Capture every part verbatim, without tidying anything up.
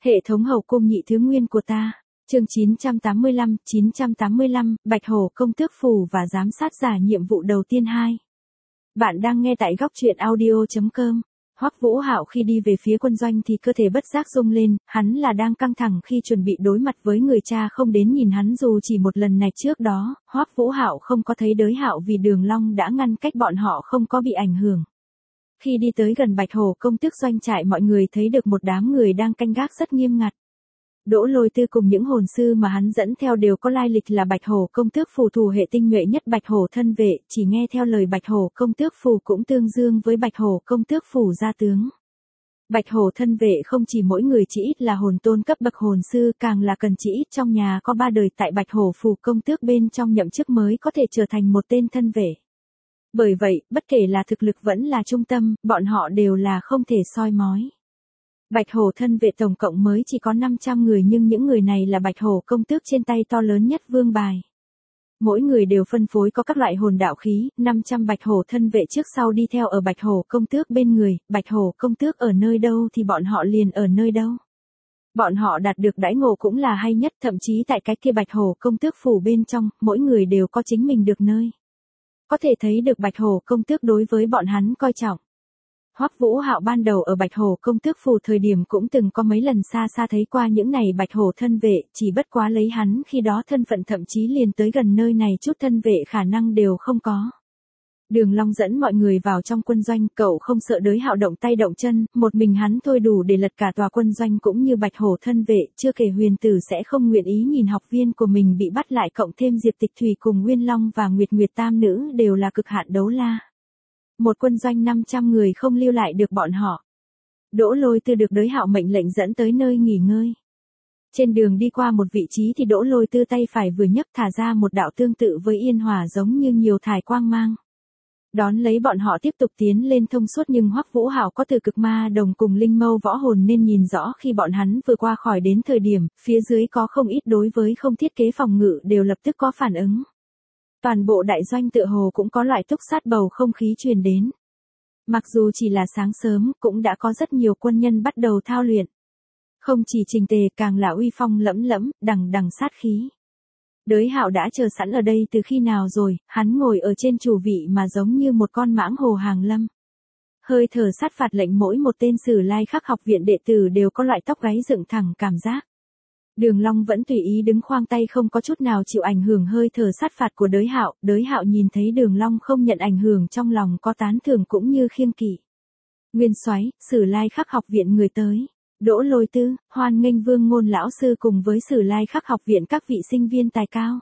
Hệ thống hậu cung nhị thứ nguyên của ta. Chương chín trăm tám mươi lăm, chín trăm tám mươi lăm, Bạch Hổ công tước phù và giám sát giả nhiệm vụ đầu tiên hai. Bạn đang nghe tại góc truyện audio chấm com. Hoắc Vũ Hạo khi đi về phía quân doanh thì cơ thể bất giác rung lên, hắn là đang căng thẳng khi chuẩn bị đối mặt với người cha không đến nhìn hắn dù chỉ một lần này trước đó, Hoắc Vũ Hạo không có thấy Đới Hạo vì Đường Long đã ngăn cách bọn họ không có bị ảnh hưởng. Khi đi tới gần Bạch Hổ công tước doanh trại mọi người thấy được một đám người đang canh gác rất nghiêm ngặt. Đỗ Lôi Tư cùng những hồn sư mà hắn dẫn theo đều có lai lịch là Bạch Hổ công tước phù thủ hệ tinh nhuệ nhất Bạch Hổ thân vệ, chỉ nghe theo lời Bạch Hổ công tước phù cũng tương đương với Bạch Hổ công tước phù gia tướng. Bạch Hổ thân vệ không chỉ mỗi người chỉ ít là hồn tôn cấp bậc hồn sư, càng là cần chỉ ít trong nhà có ba đời tại Bạch Hổ phù công tước bên trong nhậm chức mới có thể trở thành một tên thân vệ. Bởi vậy, bất kể là thực lực vẫn là trung tâm, bọn họ đều là không thể soi mói. Bạch Hổ thân vệ tổng cộng mới chỉ có năm trăm người nhưng những người này là Bạch Hổ công tước trên tay to lớn nhất vương bài. Mỗi người đều phân phối có các loại hồn đạo khí, năm trăm Bạch Hổ thân vệ trước sau đi theo ở Bạch Hổ công tước bên người, Bạch Hổ công tước ở nơi đâu thì bọn họ liền ở nơi đâu. Bọn họ đạt được đãi ngộ cũng là hay nhất, thậm chí tại cái kia Bạch Hổ công tước phủ bên trong, mỗi người đều có chính mình được nơi. Có thể thấy được Bạch Hổ công tước đối với bọn hắn coi trọng. Hoắc Vũ Hạo ban đầu ở Bạch Hổ công tước phủ thời điểm cũng từng có mấy lần xa xa thấy qua những này Bạch Hổ thân vệ, chỉ bất quá lấy hắn khi đó thân phận thậm chí liền tới gần nơi này chút thân vệ khả năng đều không có. Đường Long dẫn mọi người vào trong quân doanh, cậu không sợ Đới Hạo động tay động chân, một mình hắn thôi đủ để lật cả tòa quân doanh cũng như Bạch Hổ thân vệ, chưa kể Huyền Tử sẽ không nguyện ý nhìn học viên của mình bị bắt lại, cộng thêm Diệp Tịch Thủy cùng Nguyên Long và Nguyệt Nguyệt tam nữ đều là cực hạn đấu la. Một quân doanh năm trăm người không lưu lại được bọn họ. Đỗ Lôi Tư được Đới Hạo mệnh lệnh dẫn tới nơi nghỉ ngơi. Trên đường đi qua một vị trí thì Đỗ Lôi Tư tay phải vừa nhấc thả ra một đạo tương tự với yên hỏa giống như nhiều thải quang mang. Đón lấy bọn họ tiếp tục tiến lên thông suốt nhưng Hoắc Vũ Hạo có từ cực ma đồng cùng linh mâu võ hồn nên nhìn rõ khi bọn hắn vừa qua khỏi đến thời điểm, phía dưới có không ít đối với không thiết kế phòng ngự đều lập tức có phản ứng. Toàn bộ đại doanh tựa hồ cũng có loại túc sát bầu không khí truyền đến. Mặc dù chỉ là sáng sớm, cũng đã có rất nhiều quân nhân bắt đầu thao luyện. Không chỉ trình tề càng là uy phong lẫm lẫm, đằng đằng sát khí. Đới Hạo đã chờ sẵn ở đây từ khi nào rồi, hắn ngồi ở trên chủ vị mà giống như một con mãng hồ hàng lâm. Hơi thở sát phạt lệnh mỗi một tên Sử Lai Khắc học viện đệ tử đều có loại tóc gáy dựng thẳng cảm giác. Đường Long vẫn tùy ý đứng khoang tay không có chút nào chịu ảnh hưởng hơi thở sát phạt của Đới Hạo, Đới Hạo nhìn thấy Đường Long không nhận ảnh hưởng trong lòng có tán thưởng cũng như khiêng kỵ. Nguyên Soái, Sử Lai Khắc học viện người tới. Đỗ Lôi Tư, hoan nghênh Vương Ngôn lão sư cùng với Sử Lai Khắc học viện các vị sinh viên tài cao.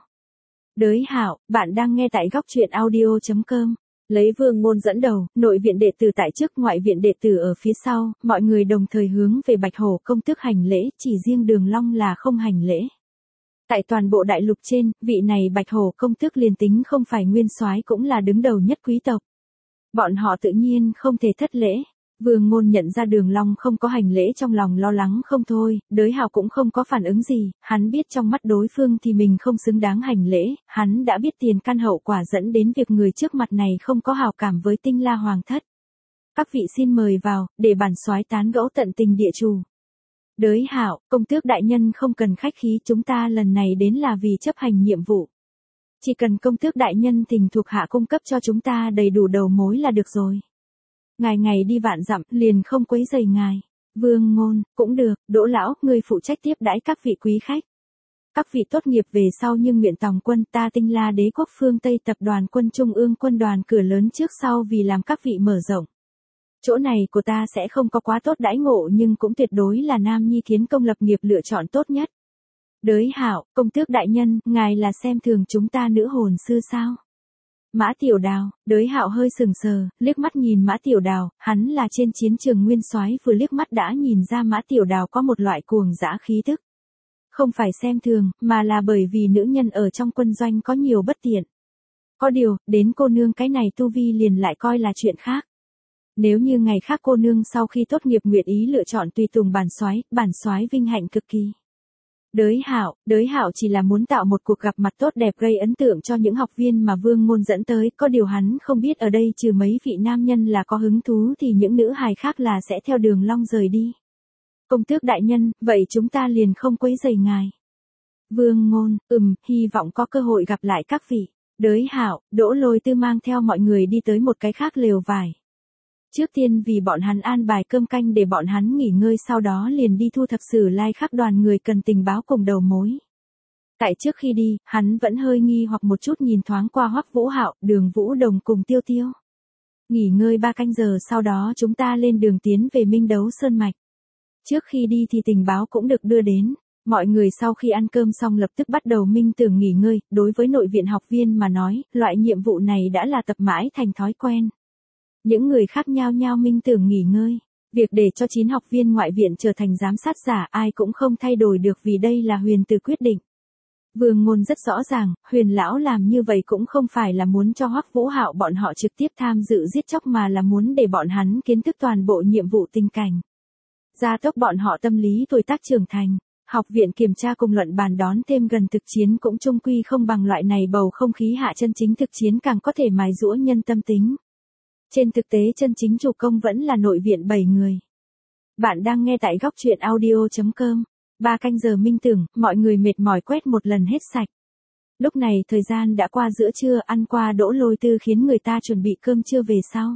Đới Hạo, bạn đang nghe tại góc truyện audio chấm com. Lấy Vương Ngôn dẫn đầu, nội viện đệ tử tại trước, ngoại viện đệ tử ở phía sau, mọi người đồng thời hướng về Bạch Hổ công tước hành lễ, chỉ riêng Đường Long là không hành lễ. Tại toàn bộ đại lục trên, vị này Bạch Hổ công tước liền tính không phải nguyên soái cũng là đứng đầu nhất quý tộc. Bọn họ tự nhiên không thể thất lễ. Vương Ngôn nhận ra Đường Long không có hành lễ trong lòng lo lắng không thôi, Đới Hạo cũng không có phản ứng gì, hắn biết trong mắt đối phương thì mình không xứng đáng hành lễ, hắn đã biết tiền căn hậu quả dẫn đến việc người trước mặt này không có hảo cảm với Tinh La Hoàng thất. Các vị xin mời vào, để bản soái tán gẫu tận tình địa chủ. Đới Hạo, công tước đại nhân không cần khách khí, chúng ta lần này đến là vì chấp hành nhiệm vụ. Chỉ cần công tước đại nhân tình thuộc hạ cung cấp cho chúng ta đầy đủ đầu mối là được rồi. Ngài ngày đi vạn dặm, liền không quấy rầy ngài. Vương Ngôn, cũng được, Đỗ lão, ngươi phụ trách tiếp đãi các vị quý khách. Các vị tốt nghiệp về sau nhưng nguyện tòng quân, ta Tinh La đế quốc phương Tây tập đoàn quân trung ương quân đoàn cửa lớn trước sau vì làm các vị mở rộng. Chỗ này của ta sẽ không có quá tốt đãi ngộ nhưng cũng tuyệt đối là nam nhi thiến công lập nghiệp lựa chọn tốt nhất. Đới Hạo, công tước đại nhân, ngài là xem thường chúng ta nữ hồn sư sao? Mã Tiểu Đào, Đới Hạo hơi sừng sờ, liếc mắt nhìn Mã Tiểu Đào, hắn là trên chiến trường nguyên soái vừa liếc mắt đã nhìn ra Mã Tiểu Đào có một loại cuồng dã khí tức. Không phải xem thường, mà là bởi vì nữ nhân ở trong quân doanh có nhiều bất tiện. Có điều, đến cô nương cái này tu vi liền lại coi là chuyện khác. Nếu như ngày khác cô nương sau khi tốt nghiệp nguyện ý lựa chọn tùy tùng bản soái, bản soái vinh hạnh cực kỳ. Đới Hạo, Đới Hạo chỉ là muốn tạo một cuộc gặp mặt tốt đẹp gây ấn tượng cho những học viên mà Vương Ngôn dẫn tới, có điều hắn không biết ở đây trừ mấy vị nam nhân là có hứng thú thì những nữ hài khác là sẽ theo Đường Long rời đi. Công tước đại nhân, vậy chúng ta liền không quấy rầy ngài. Vương Ngôn, ừm, hy vọng có cơ hội gặp lại các vị. Đới Hạo, Đỗ Lôi Tư mang theo mọi người đi tới một cái khác lều vải. Trước tiên vì bọn hắn an bài cơm canh để bọn hắn nghỉ ngơi, sau đó liền đi thu thập sử lai khắc đoàn người cần tình báo cùng đầu mối. Tại trước khi đi, hắn vẫn hơi nghi hoặc một chút nhìn thoáng qua Hoắc Vũ Hạo, Đường Vũ Đồng cùng Tiêu Tiêu. Nghỉ ngơi ba canh giờ sau đó chúng ta lên đường tiến về Minh Đấu Sơn Mạch. Trước khi đi thì tình báo cũng được đưa đến. Mọi người sau khi ăn cơm xong lập tức bắt đầu minh tưởng nghỉ ngơi, đối với nội viện học viên mà nói, loại nhiệm vụ này đã là tập mãi thành thói quen. Những người khác nhao nhao minh tưởng nghỉ ngơi. Việc để cho chín học viên ngoại viện trở thành giám sát giả ai cũng không thay đổi được vì đây là Huyền Từ quyết định. Vương Ngôn rất rõ ràng, Huyền lão làm như vậy cũng không phải là muốn cho Hoắc Vũ Hạo bọn họ trực tiếp tham dự giết chóc mà là muốn để bọn hắn kiến thức toàn bộ nhiệm vụ tình cảnh. Gia tốc bọn họ tâm lý tuổi tác trưởng thành. Học viện kiểm tra cùng luận bàn đón thêm gần thực chiến cũng chung quy không bằng loại này bầu không khí hạ chân chính thực chiến càng có thể mài giũa nhân tâm tính. Trên thực tế chân chính chủ công vẫn là nội viện bảy người. Bạn đang nghe tại góc truyện audio chấm com. Ba canh giờ minh tưởng, mọi người mệt mỏi quét một lần hết sạch. Lúc này thời gian đã qua giữa trưa, ăn qua Đỗ Lôi Tư khiến người ta chuẩn bị cơm trưa về sau.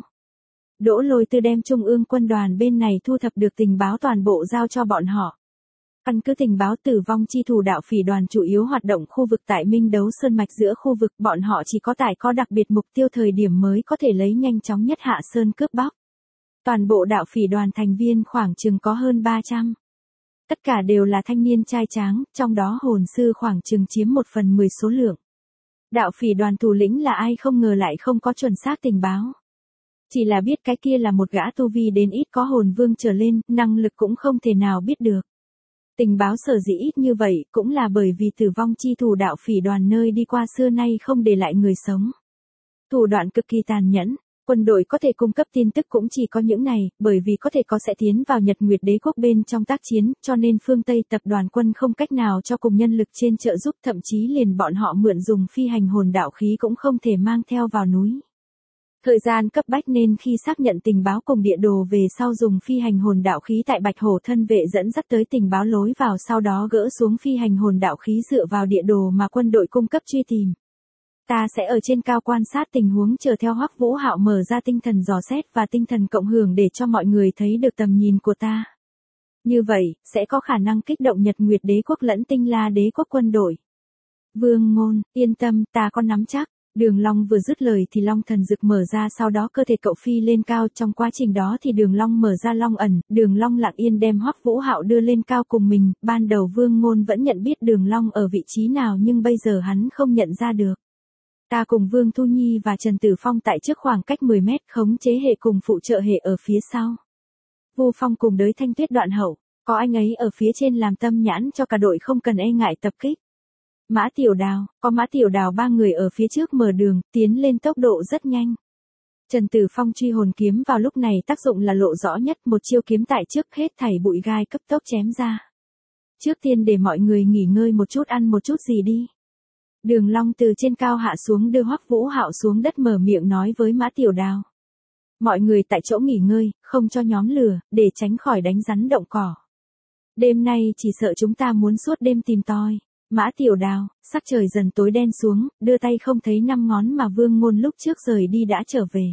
Đỗ Lôi Tư đem Trung ương quân đoàn bên này thu thập được tình báo toàn bộ giao cho bọn họ. Căn cứ tình báo tử vong chi thủ đạo phỉ đoàn chủ yếu hoạt động khu vực tại Minh Đấu Sơn Mạch giữa khu vực bọn họ chỉ có tại có đặc biệt mục tiêu thời điểm mới có thể lấy nhanh chóng nhất hạ sơn cướp bóc. Toàn bộ đạo phỉ đoàn thành viên khoảng chừng có hơn ba trăm. Tất cả đều là thanh niên trai tráng, trong đó hồn sư khoảng chừng chiếm một phần mười số lượng. Đạo phỉ đoàn thủ lĩnh là ai không ngờ lại không có chuẩn xác tình báo. Chỉ là biết cái kia là một gã tu vi đến ít có hồn vương trở lên, năng lực cũng không thể nào biết được. Tình báo sở dĩ ít như vậy cũng là bởi vì tử vong chi thủ đạo phỉ đoàn nơi đi qua xưa nay không để lại người sống. Thủ đoạn cực kỳ tàn nhẫn, quân đội có thể cung cấp tin tức cũng chỉ có những này, bởi vì có thể có sẽ tiến vào Nhật Nguyệt Đế quốc bên trong tác chiến, cho nên phương Tây tập đoàn quân không cách nào cho cùng nhân lực trên trợ giúp, thậm chí liền bọn họ mượn dùng phi hành hồn đạo khí cũng không thể mang theo vào núi. Thời gian cấp bách nên khi xác nhận tình báo cùng địa đồ về sau dùng phi hành hồn đạo khí tại Bạch Hổ thân vệ dẫn dắt tới tình báo lối vào, sau đó gỡ xuống phi hành hồn đạo khí dựa vào địa đồ mà quân đội cung cấp truy tìm. Ta sẽ ở trên cao quan sát tình huống chờ theo Hoắc Vũ Hạo mở ra tinh thần dò xét và tinh thần cộng hưởng để cho mọi người thấy được tầm nhìn của ta. Như vậy, sẽ có khả năng kích động Nhật Nguyệt Đế quốc lẫn Tinh La Đế quốc quân đội. Vương Ngôn, yên tâm, ta có nắm chắc. Đường Long vừa dứt lời thì Long thần dực mở ra, sau đó cơ thể cậu phi lên cao, trong quá trình đó thì Đường Long mở ra Long ẩn, Đường Long lặng yên đem Hoắc Vũ Hạo đưa lên cao cùng mình, ban đầu Vương Ngôn vẫn nhận biết Đường Long ở vị trí nào nhưng bây giờ hắn không nhận ra được. Ta cùng Vương Thu Nhi và Trần Tử Phong tại trước khoảng cách mười mét, khống chế hệ cùng phụ trợ hệ ở phía sau. Vu Phong cùng Đới Thanh Tuyết đoạn hậu, có anh ấy ở phía trên làm tâm nhãn cho cả đội không cần e ngại tập kích. Mã Tiểu Đào, có Mã Tiểu Đào ba người ở phía trước mở đường, tiến lên tốc độ rất nhanh. Trần Tử Phong truy hồn kiếm vào lúc này tác dụng là lộ rõ nhất, một chiêu kiếm tại trước hết thảy bụi gai cấp tốc chém ra. Trước tiên để mọi người nghỉ ngơi một chút, ăn một chút gì đi. Đường Long từ trên cao hạ xuống đưa Hoắc Vũ Hạo xuống đất, mở miệng nói với Mã Tiểu Đào. Mọi người tại chỗ nghỉ ngơi, không cho nhóm lửa, để tránh khỏi đánh rắn động cỏ. Đêm nay chỉ sợ chúng ta muốn suốt đêm tìm tòi. Mã Tiểu Đào, sắc trời dần tối đen xuống, đưa tay không thấy năm ngón mà Vương Ngôn lúc trước rời đi đã trở về.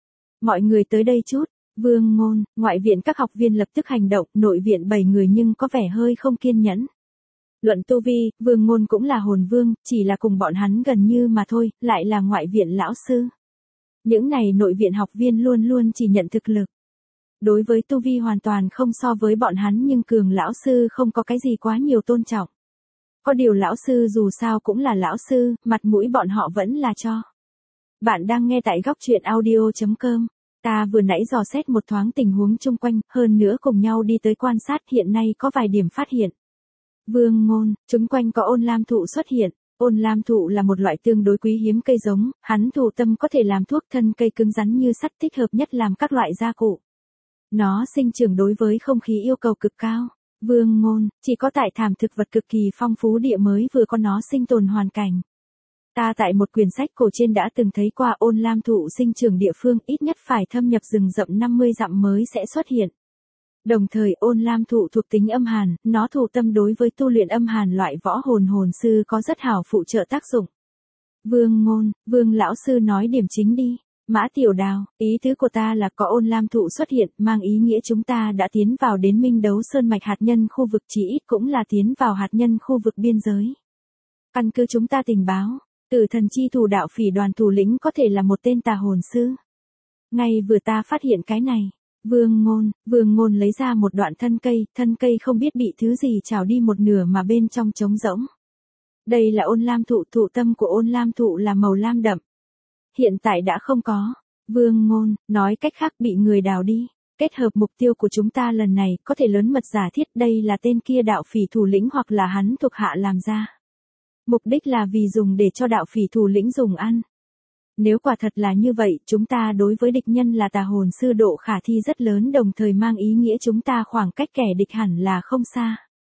Mọi người tới đây chút, Vương Ngôn, ngoại viện các học viên lập tức hành động, nội viện bảy người nhưng có vẻ hơi không kiên nhẫn. Luận tu vi, Vương Ngôn cũng là hồn vương, chỉ là cùng bọn hắn gần như mà thôi, lại là ngoại viện lão sư. Những này nội viện học viên luôn luôn chỉ nhận thực lực. Đối với tu vi hoàn toàn không so với bọn hắn nhưng cường lão sư không có cái gì quá nhiều tôn trọng. Có điều lão sư dù sao cũng là lão sư, mặt mũi bọn họ vẫn là cho. Bạn đang nghe tại góc truyện audio chấm com. Ta vừa nãy dò xét một thoáng tình huống chung quanh, hơn nữa cùng nhau đi tới quan sát, hiện nay có vài điểm phát hiện. Vương Ngôn, chúng quanh có ôn lam thụ xuất hiện. Ôn lam thụ là một loại tương đối quý hiếm cây giống, hắn thụ tâm có thể làm thuốc, thân cây cứng rắn như sắt, thích hợp nhất làm các loại gia cụ. Nó sinh trưởng đối với không khí yêu cầu cực cao. Vương Ngôn, chỉ có tại thảm thực vật cực kỳ phong phú địa mới vừa có nó sinh tồn hoàn cảnh. Ta tại một quyển sách cổ trên đã từng thấy qua ôn lam thụ sinh trưởng địa phương ít nhất phải thâm nhập rừng rậm năm mươi dặm mới sẽ xuất hiện. Đồng thời ôn lam thụ thuộc tính âm hàn, nó thụ tâm đối với tu luyện âm hàn loại võ hồn hồn sư có rất hảo phụ trợ tác dụng. Vương Ngôn, Vương lão sư nói điểm chính đi. Mã Tiểu Đào, ý tứ của ta là có ôn lam thụ xuất hiện, mang ý nghĩa chúng ta đã tiến vào đến Minh Đấu Sơn mạch hạt nhân khu vực, chỉ ít cũng là tiến vào hạt nhân khu vực biên giới. Căn cứ chúng ta tình báo, Tử Thần Chi Thủ đạo phỉ đoàn thủ lĩnh có thể là một tên tà hồn sư. Ngay vừa ta phát hiện cái này, Vương Ngôn, Vương Ngôn lấy ra một đoạn thân cây, thân cây không biết bị thứ gì trào đi một nửa mà bên trong trống rỗng. Đây là ôn lam thụ, thụ tâm của ôn lam thụ là màu lam đậm. Hiện tại đã không có. Vương Ngôn, nói cách khác bị người đào đi. Kết hợp mục tiêu của chúng ta lần này có thể lớn mật giả thiết đây là tên kia đạo phỉ thủ lĩnh hoặc là hắn thuộc hạ làm ra. Mục đích là vì dùng để cho đạo phỉ thủ lĩnh dùng ăn. Nếu quả thật là như vậy, chúng ta đối với địch nhân là tà hồn sư độ khả thi rất lớn, đồng thời mang ý nghĩa chúng ta khoảng cách kẻ địch hẳn là không xa.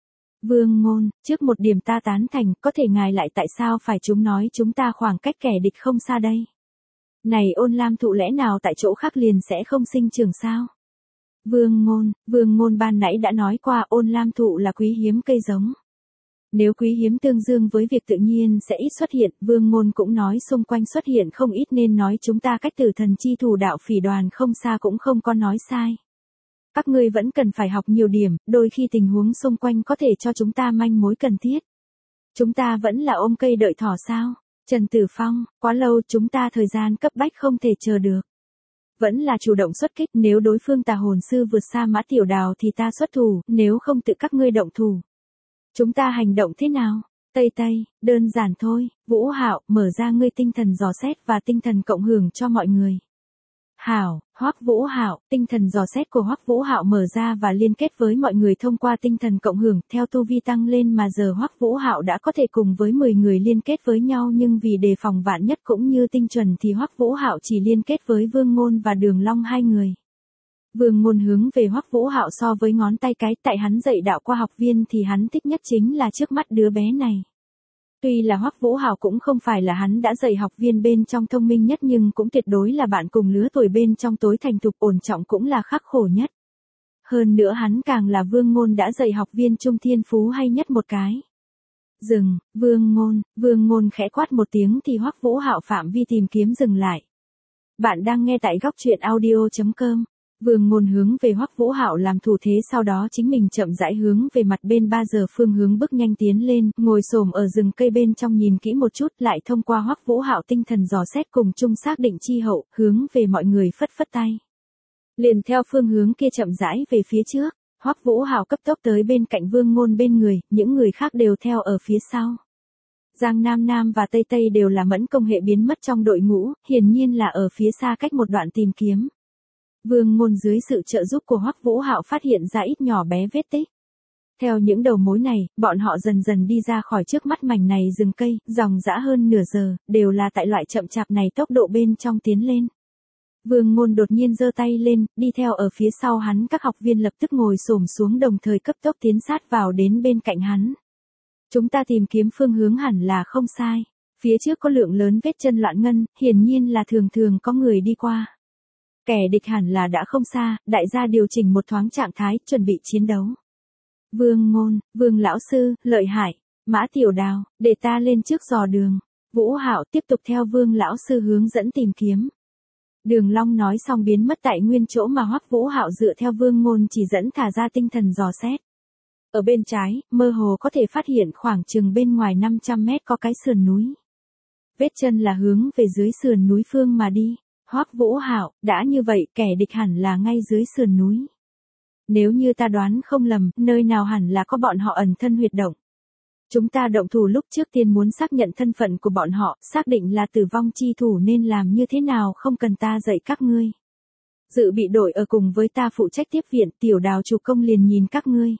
Vương Ngôn, trước một điểm ta tán thành, có thể ngài lại tại sao phải chúng nói chúng ta khoảng cách kẻ địch không xa đây? Này ôn lam thụ lẽ nào tại chỗ khác liền sẽ không sinh trưởng sao? Vương Ngôn, Vương Ngôn ban nãy đã nói qua ôn lam thụ là quý hiếm cây giống. Nếu quý hiếm tương dương với việc tự nhiên sẽ ít xuất hiện, Vương Ngôn cũng nói xung quanh xuất hiện không ít nên nói chúng ta cách Tử Thần Chi Thủ đạo phỉ đoàn không xa cũng không có nói sai. Các ngươi vẫn cần phải học nhiều điểm, đôi khi tình huống xung quanh có thể cho chúng ta manh mối cần thiết. Chúng ta vẫn là ôm cây đợi thỏ sao? Trần Tử Phong, quá lâu chúng ta thời gian cấp bách không thể chờ được. Vẫn là chủ động xuất kích, nếu đối phương tà hồn sư vượt xa Mã Tiểu Đào thì ta xuất thủ, nếu không tự các ngươi động thủ. Chúng ta hành động thế nào? Tây Tây, đơn giản thôi, Vũ Hạo, mở ra ngươi tinh thần dò xét và tinh thần cộng hưởng cho mọi người. Hảo, Hoắc Vũ Hạo, tinh thần dò xét của Hoắc Vũ Hạo mở ra và liên kết với mọi người thông qua tinh thần cộng hưởng, theo tu vi tăng lên mà giờ Hoắc Vũ Hạo đã có thể cùng với mười người liên kết với nhau, nhưng vì đề phòng vạn nhất cũng như tinh chuẩn thì Hoắc Vũ Hạo chỉ liên kết với Vương Ngôn và Đường Long hai người. Vương Ngôn hướng về Hoắc Vũ Hạo so với ngón tay cái, tại hắn dạy đạo qua học viên thì hắn thích nhất chính là trước mắt đứa bé này. Tuy là Hoắc Vũ Hạo cũng không phải là hắn đã dạy học viên bên trong thông minh nhất nhưng cũng tuyệt đối là bạn cùng lứa tuổi bên trong tối thành thục ổn trọng cũng là khắc khổ nhất. Hơn nữa hắn càng là Vương Ngôn đã dạy học viên trung thiên phú hay nhất một cái. Dừng, Vương Ngôn, Vương Ngôn khẽ quát một tiếng thì Hoắc Vũ Hạo phạm vi tìm kiếm dừng lại. Bạn đang nghe tại góc truyện audio chấm com. Vương Ngôn hướng về Hoắc Vũ Hạo làm thủ thế, sau đó chính mình chậm rãi hướng về mặt bên ba giờ phương hướng bước nhanh tiến lên, ngồi xổm ở rừng cây bên trong nhìn kỹ một chút, lại thông qua Hoắc Vũ Hạo tinh thần dò xét cùng chung xác định chi hậu, hướng về mọi người phất phất tay. Liền theo phương hướng kia chậm rãi về phía trước, Hoắc Vũ Hạo cấp tốc tới bên cạnh Vương Ngôn bên người, những người khác đều theo ở phía sau. Giang Nam Nam và Tây Tây đều là mẫn công hệ biến mất trong đội ngũ, hiển nhiên là ở phía xa cách một đoạn tìm kiếm. Vương Ngôn dưới sự trợ giúp của Hoắc Vũ Hạo phát hiện ra ít nhỏ bé vết tích. Theo những đầu mối này, bọn họ dần dần đi ra khỏi trước mắt mảnh này rừng cây, dòng dã hơn nửa giờ, đều là tại loại chậm chạp này tốc độ bên trong tiến lên. Vương Ngôn đột nhiên giơ tay lên, đi theo ở phía sau hắn các học viên lập tức ngồi xổm xuống đồng thời cấp tốc tiến sát vào đến bên cạnh hắn. Chúng ta tìm kiếm phương hướng hẳn là không sai. Phía trước có lượng lớn vết chân loạn ngân, hiển nhiên là thường thường có người đi qua. Kẻ địch hẳn là đã không xa, đại gia điều chỉnh một thoáng trạng thái, chuẩn bị chiến đấu. Vương Ngôn, Vương lão sư, lợi hại. Mã Tiểu Đào, để ta lên trước dò đường. Vũ Hạo tiếp tục theo Vương lão sư hướng dẫn tìm kiếm. Đường Long nói xong biến mất tại nguyên chỗ mà Hoắc Vũ Hạo dựa theo Vương Ngôn chỉ dẫn thả ra tinh thần dò xét. Ở bên trái, mơ hồ có thể phát hiện khoảng chừng bên ngoài năm trăm mét có cái sườn núi. Vết chân là hướng về dưới sườn núi phương mà đi. Hoắc Vũ Hạo, đã như vậy kẻ địch hẳn là ngay dưới sườn núi. Nếu như ta đoán không lầm, nơi nào hẳn là có bọn họ ẩn thân huyệt động. Chúng ta động thủ lúc trước tiên muốn xác nhận thân phận của bọn họ, xác định là tử vong chi thủ nên làm như thế nào không cần ta dạy các ngươi. Dự bị đội ở cùng với ta phụ trách tiếp viện, Tiểu Đào chủ công liền nhìn các ngươi.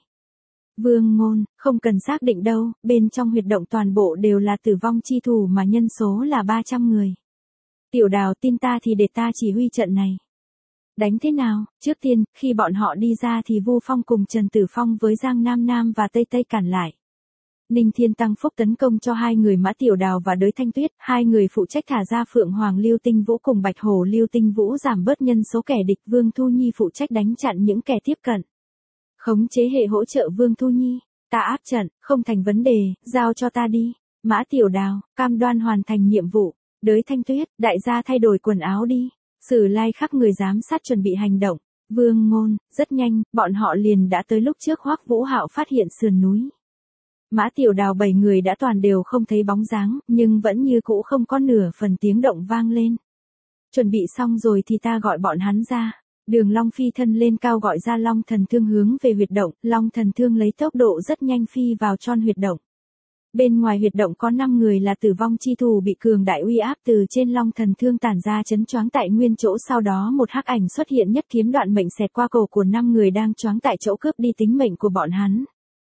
Vương Ngôn, không cần xác định đâu, bên trong huyệt động toàn bộ đều là tử vong chi thủ mà nhân số là ba trăm người. Tiểu Đào tin ta thì để ta chỉ huy trận này. Đánh thế nào? Trước tiên, khi bọn họ đi ra thì Vu Phong cùng Trần Tử Phong với Giang Nam Nam và Tây Tây cản lại. Ninh Thiên tăng phúc tấn công cho hai người Mã Tiểu Đào và Đới Thanh Tuyết, hai người phụ trách thả ra Phượng Hoàng Lưu Tinh Vũ cùng Bạch Hổ Lưu Tinh Vũ giảm bớt nhân số kẻ địch, Vương Thu Nhi phụ trách đánh chặn những kẻ tiếp cận. Khống chế hệ hỗ trợ Vương Thu Nhi. Ta áp trận, không thành vấn đề, giao cho ta đi. Mã Tiểu Đào, cam đoan hoàn thành nhiệm vụ. Đới Thanh Tuyết, đại gia thay đổi quần áo đi. Sử Lai Khắc người giám sát chuẩn bị hành động. Vương Ngôn, rất nhanh, bọn họ liền đã tới lúc trước Hoắc Vũ Hạo phát hiện sườn núi. Mã Tiểu Đào bảy người đã toàn đều không thấy bóng dáng, nhưng vẫn như cũ không có nửa phần tiếng động vang lên. Chuẩn bị xong rồi thì ta gọi bọn hắn ra. Đường Long phi thân lên cao gọi ra Long Thần Thương hướng về huyệt động, Long Thần Thương lấy tốc độ rất nhanh phi vào tròn huyệt động. Bên ngoài huyệt động có năm người là tử vong chi thủ bị cường đại uy áp từ trên Long Thần Thương tản ra chấn choáng tại nguyên chỗ, sau đó một hắc ảnh xuất hiện nhất kiếm đoạn mệnh xẹt qua cổ của năm người đang choáng tại chỗ cướp đi tính mệnh của bọn hắn.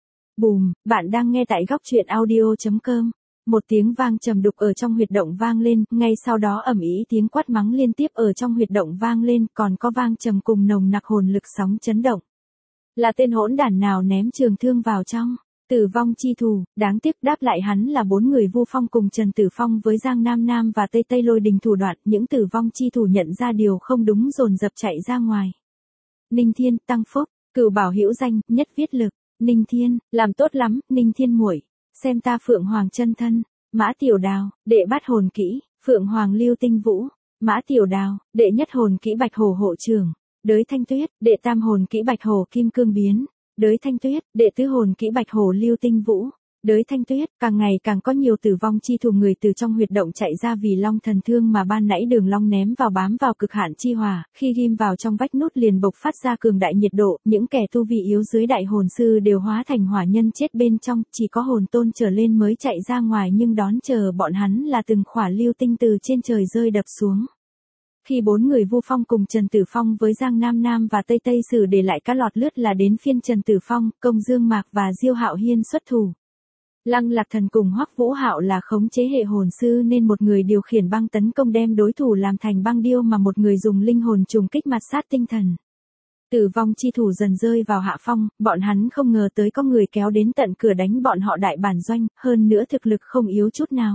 Bùm, bạn đang nghe tại góc truyện audio chấm com. Một tiếng vang trầm đục ở trong huyệt động vang lên, ngay sau đó ầm ĩ tiếng quát mắng liên tiếp ở trong huyệt động vang lên, còn có vang trầm cùng nồng nặc hồn lực sóng chấn động. Là tên hỗn đản nào ném trường thương vào trong? Tử vong chi thù, đáng tiếc đáp lại hắn là bốn người Vu Phong cùng Trần Tử Phong với Giang Nam Nam và Tây Tây Lôi Đình thủ đoạn, những tử vong chi thủ nhận ra điều không đúng dồn dập chạy ra ngoài. Ninh Thiên, Tăng Phúc, Cửu Bảo hữu danh, nhất viết lực. Ninh Thiên, làm tốt lắm, Ninh Thiên muội, xem ta Phượng Hoàng chân thân. Mã Tiểu Đào, đệ bát hồn kỹ, Phượng Hoàng Lưu Tinh Vũ. Mã Tiểu Đào, đệ nhất hồn kỹ Bạch Hổ hộ trưởng. Đới Thanh Tuyết, đệ tam hồn kỹ Bạch Hổ Kim Cương biến. Đới Thanh Tuyết, đệ tứ hồn kỹ Bạch Hổ Lưu Tinh Vũ. Đới Thanh Tuyết, càng ngày càng có nhiều tử vong chi thủ người từ trong huyệt động chạy ra vì Long Thần Thương mà ban nãy Đường Long ném vào bám vào cực hạn chi hỏa, khi ghim vào trong vách nút liền bộc phát ra cường đại nhiệt độ, những kẻ tu vi yếu dưới đại hồn sư đều hóa thành hỏa nhân chết bên trong, chỉ có hồn tôn trở lên mới chạy ra ngoài, nhưng đón chờ bọn hắn là từng khỏa lưu tinh từ trên trời rơi đập xuống. Khi bốn người Vu Phong cùng Trần Tử Phong với Giang Nam Nam và Tây Tây Sử để lại cá lọt lướt là đến phiên Trần Tử Phong, Công Dương Mạc và Diêu Hạo Hiên xuất thủ. Lăng Lạc Thần cùng Hoắc Vũ Hạo là khống chế hệ hồn sư nên một người điều khiển băng tấn công đem đối thủ làm thành băng điêu mà một người dùng linh hồn trùng kích mặt sát tinh thần. Tử vong chi thủ dần rơi vào hạ phong, bọn hắn không ngờ tới có người kéo đến tận cửa đánh bọn họ đại bản doanh, hơn nữa thực lực không yếu chút nào.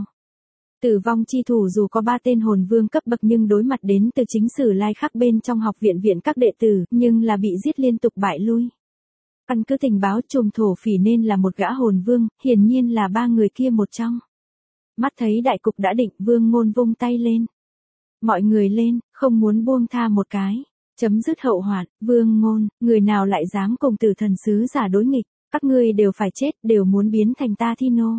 Tử vong chi thủ dù có ba tên hồn vương cấp bậc nhưng đối mặt đến từ chính Sử Lai Khắc bên trong học viện viện các đệ tử, nhưng là bị giết liên tục bại lui. Căn cứ tình báo trùm thổ phỉ nên là một gã hồn vương, hiển nhiên là ba người kia một trong. Mắt thấy đại cục đã định, Vương Ngôn vung tay lên. Mọi người lên, không muốn buông tha một cái. Chấm dứt hậu hoạn, Vương Ngôn, người nào lại dám cùng tử thần sứ giả đối nghịch, các ngươi đều phải chết, đều muốn biến thành ta thi nô.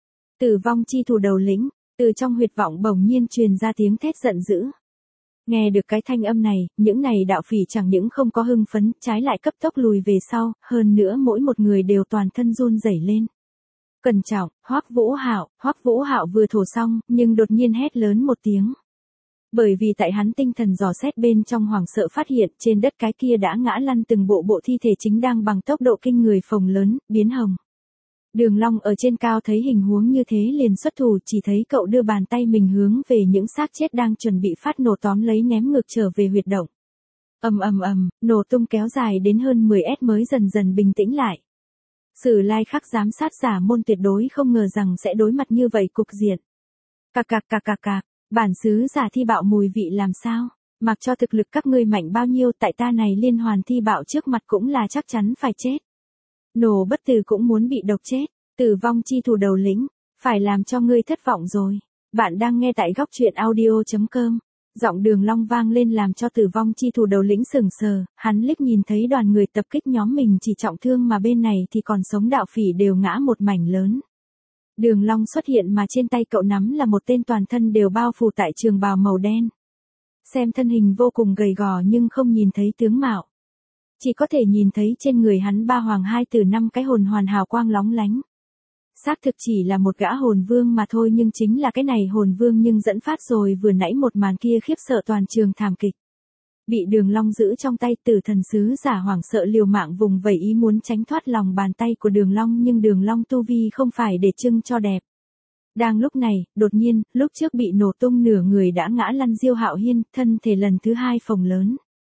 Tử vong chi thủ đầu lĩnh, từ trong huyệt vọng bỗng nhiên truyền ra tiếng thét giận dữ. Nghe được cái thanh âm này, những này đạo phỉ chẳng những không có hưng phấn, trái lại cấp tốc lùi về sau, hơn nữa mỗi một người đều toàn thân run rẩy lên. Cẩn trọng, Hoắc Vũ Hạo, Hoắc Vũ Hạo vừa thổ xong, nhưng đột nhiên hét lớn một tiếng. Bởi vì tại hắn tinh thần dò xét bên trong hoảng sợ phát hiện trên đất cái kia đã ngã lăn từng bộ bộ thi thể chính đang bằng tốc độ kinh người phồng lớn, biến hồng. Đường Long ở trên cao thấy hình huống như thế liền xuất thủ, chỉ thấy cậu đưa bàn tay mình hướng về những xác chết đang chuẩn bị phát nổ tóm lấy ném ngược trở về huyệt động. Ầm ầm ầm, nổ tung kéo dài đến hơn mười mét mới dần dần bình tĩnh lại. Sử Lai Khắc giám sát giả môn tuyệt đối không ngờ rằng sẽ đối mặt như vậy cục diện. Cạc cạc cạc cạc cạc, bản sứ giả thi bạo mùi vị làm sao? Mặc cho thực lực các ngươi mạnh bao nhiêu, tại ta này liên hoàn thi bạo trước mặt cũng là chắc chắn phải chết. Nổ bất tử cũng muốn bị độc chết, tử vong chi thủ đầu lĩnh, phải làm cho ngươi thất vọng rồi. Bạn đang nghe tại góc truyện audio chấm com. Giọng Đường Long vang lên làm cho tử vong chi thủ đầu lĩnh sững sờ, hắn liếc nhìn thấy đoàn người tập kích nhóm mình chỉ trọng thương mà bên này thì còn sống đạo phỉ đều ngã một mảnh lớn. Đường Long xuất hiện mà trên tay cậu nắm là một tên toàn thân đều bao phủ tại trường bào màu đen. Xem thân hình vô cùng gầy gò nhưng không nhìn thấy tướng mạo. Chỉ có thể nhìn thấy trên người hắn ba hoàng hai tử năm cái hồn hoàn hào quang lóng lánh. Xác thực chỉ là một gã hồn vương mà thôi, nhưng chính là cái này hồn vương nhưng dẫn phát rồi vừa nãy một màn kia khiếp sợ toàn trường thảm kịch. Bị Đường Long giữ trong tay, tử thần sứ giả hoảng sợ liều mạng vùng vẫy ý muốn tránh thoát lòng bàn tay của Đường Long, nhưng Đường Long tu vi không phải để trưng cho đẹp. Đang lúc này, đột nhiên, lúc trước bị nổ tung nửa người đã ngã lăn Diêu Hạo Hiên, thân thể lần thứ hai phồng lớn.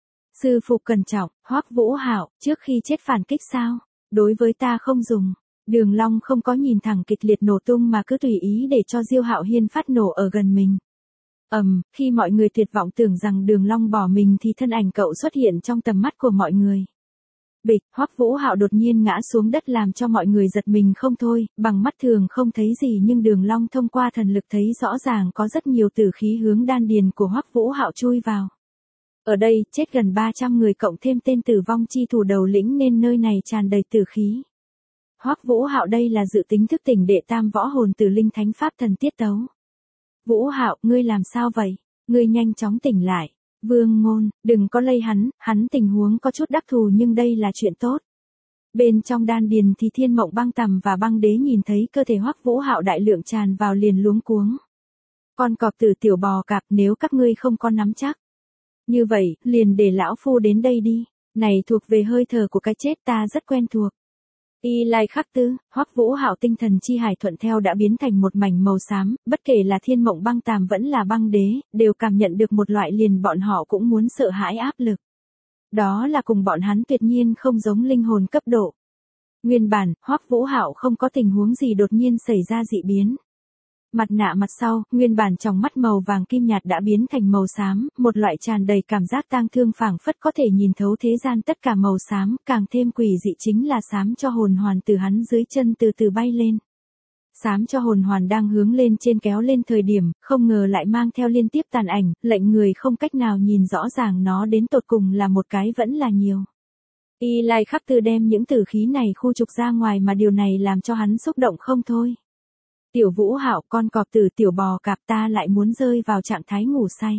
Sư phụ cẩn trọng, Hoắc Vũ Hạo, trước khi chết phản kích sao? Đối với ta không dùng. Đường Long không có nhìn thẳng kịch liệt nổ tung mà cứ tùy ý để cho Diêu Hạo Hiên phát nổ ở gần mình. Ầm, um, khi mọi người tuyệt vọng tưởng rằng Đường Long bỏ mình thì thân ảnh cậu xuất hiện trong tầm mắt của mọi người. Bịch, Hoắc Vũ Hạo đột nhiên ngã xuống đất làm cho mọi người giật mình không thôi, bằng mắt thường không thấy gì nhưng Đường Long thông qua thần lực thấy rõ ràng có rất nhiều tử khí hướng đan điền của Hoắc Vũ Hạo chui vào. Ở đây, chết gần ba trăm người cộng thêm tên tử vong chi thủ đầu lĩnh nên nơi này tràn đầy tử khí. Hoắc Vũ Hạo đây là dự tính thức tỉnh đệ tam võ hồn từ linh thánh pháp thần tiết tấu. Vũ Hạo, ngươi làm sao vậy? Ngươi nhanh chóng tỉnh lại. Vương Ngôn, đừng có lây hắn, hắn tình huống có chút đặc thù nhưng đây là chuyện tốt. Bên trong đan điền thì Thiên Mộng Băng Tầm và Băng Đế nhìn thấy cơ thể Hoắc Vũ Hạo đại lượng tràn vào liền luống cuống. Con cọp tử tiểu bò cạp, nếu các ngươi không có nắm chắc. Như vậy, liền để lão phu đến đây đi. Này thuộc về hơi thở của cái chết ta rất quen thuộc. Y Lai Khắc Tư, Hoắc Vũ Hạo tinh thần chi hải thuận theo đã biến thành một mảnh màu xám, bất kể là Thiên Mộng Băng Tàm vẫn là Băng Đế, đều cảm nhận được một loại liền bọn họ cũng muốn sợ hãi áp lực. Đó là cùng bọn hắn tuyệt nhiên không giống linh hồn cấp độ. Nguyên bản, Hoắc Vũ Hạo không có tình huống gì đột nhiên xảy ra dị biến. Mặt nạ mặt sau, nguyên bản trong mắt màu vàng kim nhạt đã biến thành màu xám, một loại tràn đầy cảm giác tang thương phảng phất có thể nhìn thấu thế gian tất cả màu xám, càng thêm quỷ dị chính là xám cho hồn hoàn từ hắn dưới chân từ từ bay lên. Xám cho hồn hoàn đang hướng lên trên kéo lên thời điểm, không ngờ lại mang theo liên tiếp tàn ảnh, lệnh người không cách nào nhìn rõ ràng nó đến tột cùng là một cái vẫn là nhiều. Y Lai Khắc Tư đem những tử khí này khu trục ra ngoài mà điều này làm cho hắn xúc động không thôi. Tiểu Vũ Hạo, con cọp tử tiểu bò cạp, ta lại muốn rơi vào trạng thái ngủ say.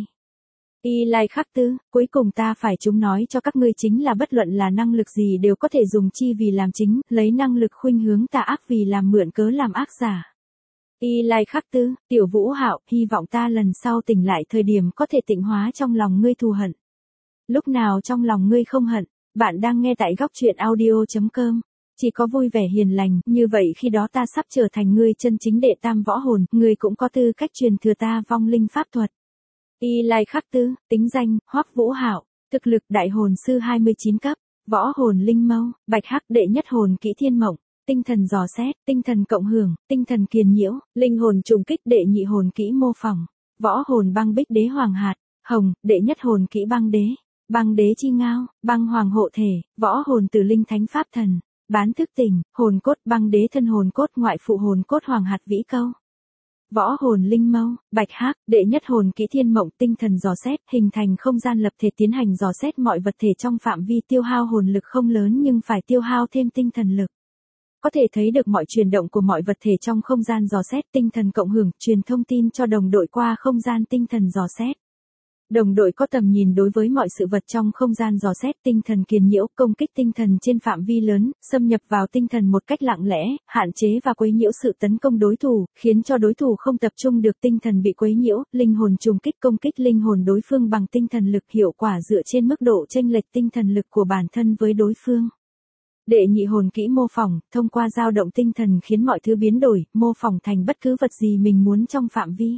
Y Lai Khắc Tư, cuối cùng ta phải chúng nói cho các ngươi chính là bất luận là năng lực gì đều có thể dùng chi vì làm chính, lấy năng lực khuynh hướng tà ác vì làm mượn cớ làm ác giả. Y Lai Khắc Tư, Tiểu Vũ Hạo, hy vọng ta lần sau tỉnh lại thời điểm có thể tịnh hóa trong lòng ngươi thù hận. Lúc nào trong lòng ngươi không hận, bạn đang nghe tại góc truyện audio chấm com. Chỉ có vui vẻ hiền lành, như vậy khi đó ta sắp trở thành ngươi chân chính đệ tam võ hồn, ngươi cũng có tư cách truyền thừa ta vong linh pháp thuật. Y Lai Khắc Tư, tính danh, Hoắc Vũ Hạo, thực lực đại hồn sư hai mươi chín cấp, võ hồn linh mâu, bạch hắc đệ nhất hồn kỹ Thiên Mộng, tinh thần dò xét, tinh thần cộng hưởng, tinh thần kiền nhiễu, linh hồn trùng kích đệ nhị hồn kỹ mô phỏng, võ hồn băng bích đế hoàng hạt, hồng, đệ nhất hồn kỹ băng đế, băng đế chi ngao, băng hoàng hộ thể, võ hồn từ linh thánh pháp thần. Bán thức tỉnh, hồn cốt băng đế thân hồn cốt ngoại phụ hồn cốt hoàng hạt vĩ câu. Võ hồn linh mâu, bạch hắc, đệ nhất hồn kỹ Thiên Mộng tinh thần dò xét, hình thành không gian lập thể tiến hành dò xét mọi vật thể trong phạm vi tiêu hao hồn lực không lớn nhưng phải tiêu hao thêm tinh thần lực. Có thể thấy được mọi chuyển động của mọi vật thể trong không gian dò xét, tinh thần cộng hưởng, truyền thông tin cho đồng đội qua không gian tinh thần dò xét. Đồng đội có tầm nhìn đối với mọi sự vật trong không gian dò xét, tinh thần kiền nhiễu, công kích tinh thần trên phạm vi lớn, xâm nhập vào tinh thần một cách lặng lẽ, hạn chế và quấy nhiễu sự tấn công đối thủ, khiến cho đối thủ không tập trung được tinh thần bị quấy nhiễu, linh hồn trùng kích công kích linh hồn đối phương bằng tinh thần lực, hiệu quả dựa trên mức độ chênh lệch tinh thần lực của bản thân với đối phương. Đệ nhị hồn kỹ mô phỏng, thông qua dao động tinh thần khiến mọi thứ biến đổi, mô phỏng thành bất cứ vật gì mình muốn trong phạm vi.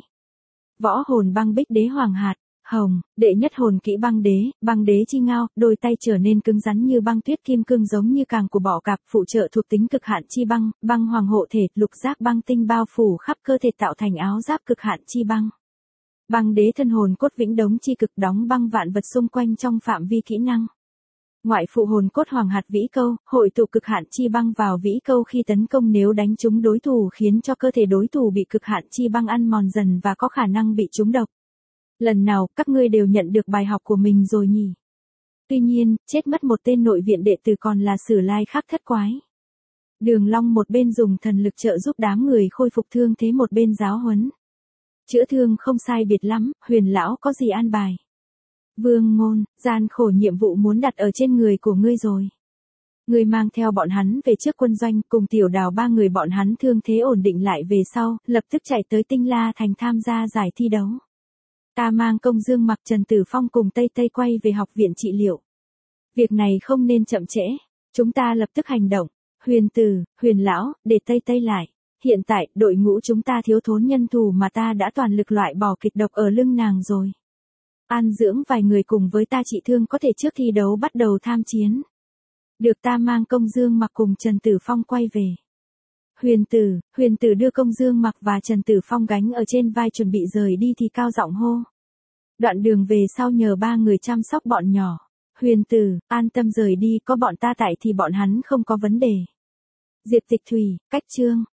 Võ hồn băng bích đế hoàng hạt, hồng, đệ nhất hồn kỹ băng đế, băng đế chi ngao, đôi tay trở nên cứng rắn như băng tuyết kim cương giống như càng của bọ cạp, phụ trợ thuộc tính cực hạn chi băng, băng hoàng hộ thể, lục giác băng tinh bao phủ khắp cơ thể tạo thành áo giáp cực hạn chi băng. Băng đế thân hồn cốt vĩnh đống chi cực đóng băng vạn vật xung quanh trong phạm vi kỹ năng. Ngoại phụ hồn cốt hoàng hạt vĩ câu, hội tụ cực hạn chi băng vào vĩ câu khi tấn công nếu đánh trúng đối thủ khiến cho cơ thể đối thủ bị cực hạn chi băng ăn mòn dần và có khả năng bị trúng độc. Lần nào, các ngươi đều nhận được bài học của mình rồi nhỉ? Tuy nhiên, chết mất một tên nội viện đệ tử còn là Sử Lai Khắc thất quái. Đường Long một bên dùng thần lực trợ giúp đám người khôi phục thương thế một bên giáo huấn. Chữa thương không sai biệt lắm, Huyền lão có gì an bài? Vương Ngôn, gian khổ nhiệm vụ muốn đặt ở trên người của ngươi rồi. Ngươi mang theo bọn hắn về trước quân doanh, cùng Tiểu Đào ba người bọn hắn thương thế ổn định lại về sau, lập tức chạy tới Tinh La Thành tham gia giải thi đấu. Ta mang Công Dương Mặc Trần Tử Phong cùng Tây Tây quay về học viện trị liệu. Việc này không nên chậm trễ, chúng ta lập tức hành động. Huyền Tử, Huyền lão, để Tây Tây lại. Hiện tại, đội ngũ chúng ta thiếu thốn nhân thủ mà ta đã toàn lực loại bỏ kịch độc ở lưng nàng rồi. An dưỡng vài người cùng với ta trị thương có thể trước thi đấu bắt đầu tham chiến. Được, ta mang Công Dương Mặc cùng Trần Tử Phong quay về. Huyền Tử, Huyền Tử đưa Công Dương Mặc và Trần Tử Phong gánh ở trên vai chuẩn bị rời đi thì cao giọng hô. Đoạn đường về sau nhờ ba người chăm sóc bọn nhỏ. Huyền tử, an tâm rời đi, có bọn ta tại thì bọn hắn không có vấn đề. Diệp Tịch Thủy, cách chương.